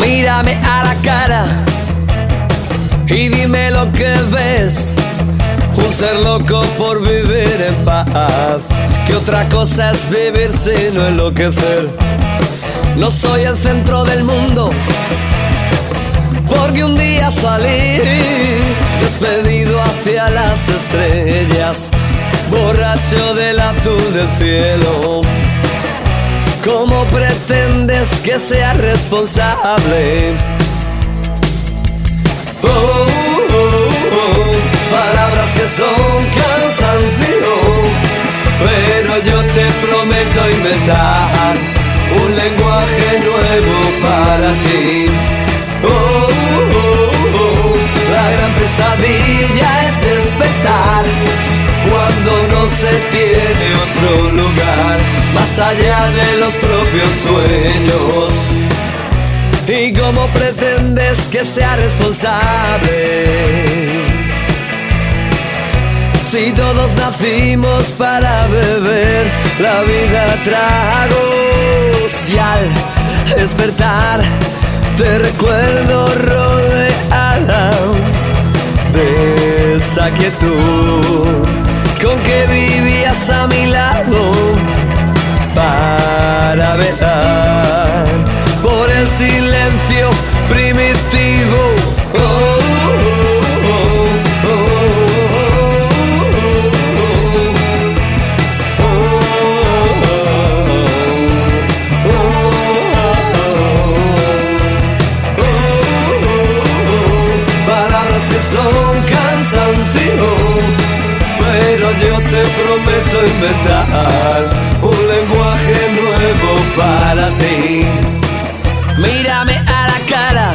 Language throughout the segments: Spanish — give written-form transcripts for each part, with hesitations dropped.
Mírame a la cara y dime lo que ves. Un ser loco por vivir en paz. ¿Qué otra cosa es vivir sin enloquecer? No soy el centro del mundo, porque un día salí despedido hacia las estrellas, borracho del azul del cielo. ¿Cómo pretendes que sea responsable? Palabras que son cansancio, pero yo te prometo inventar un lenguaje nuevo para ti. La gran pesadilla es despertar cuando no se tiene otro lugar más allá de los propios sueños. ¿Y cómo pretendes que sea responsable? Si todos nacimos para beber la vida a tragos, y al despertar te recuerdo rodeada de esa quietud con que vivías a mi lado para velar por el silencio primitivo. Palabras que son cansancio, pero yo te prometo inventar un lenguaje nuevo para ti. Mírame a la cara,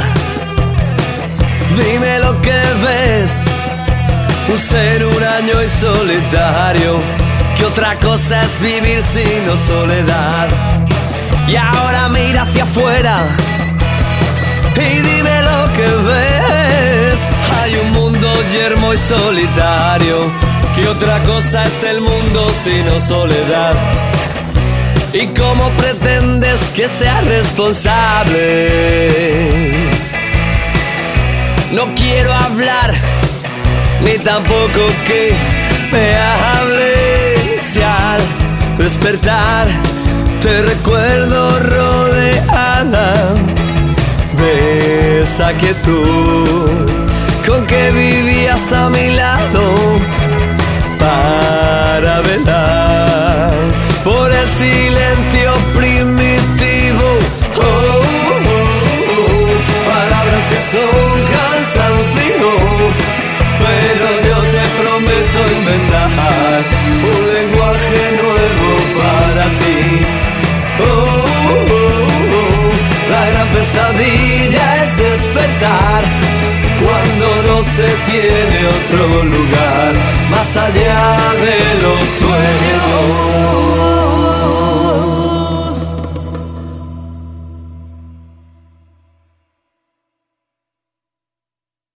dime lo que ves. Un ser huraño y solitario, ¿qué otra cosa es vivir sino soledad? Y ahora mira hacia afuera y dime lo que ves. Hay un mundo yermo y solitario, ¿qué otra cosa es el mundo sino soledad? ¿Y cómo pretendes que sea responsable? No quiero hablar, ni tampoco que me hables. Si al despertar te recuerdo rodeada de esa quietud con que vivías a mi lado para velar por el silencio primitivo. Palabras que son cansancio, pero yo te prometo inventar un lenguaje nuevo para ti. La gran pesadilla es despertar cuando no se tiene otro lugar más allá de los sueños.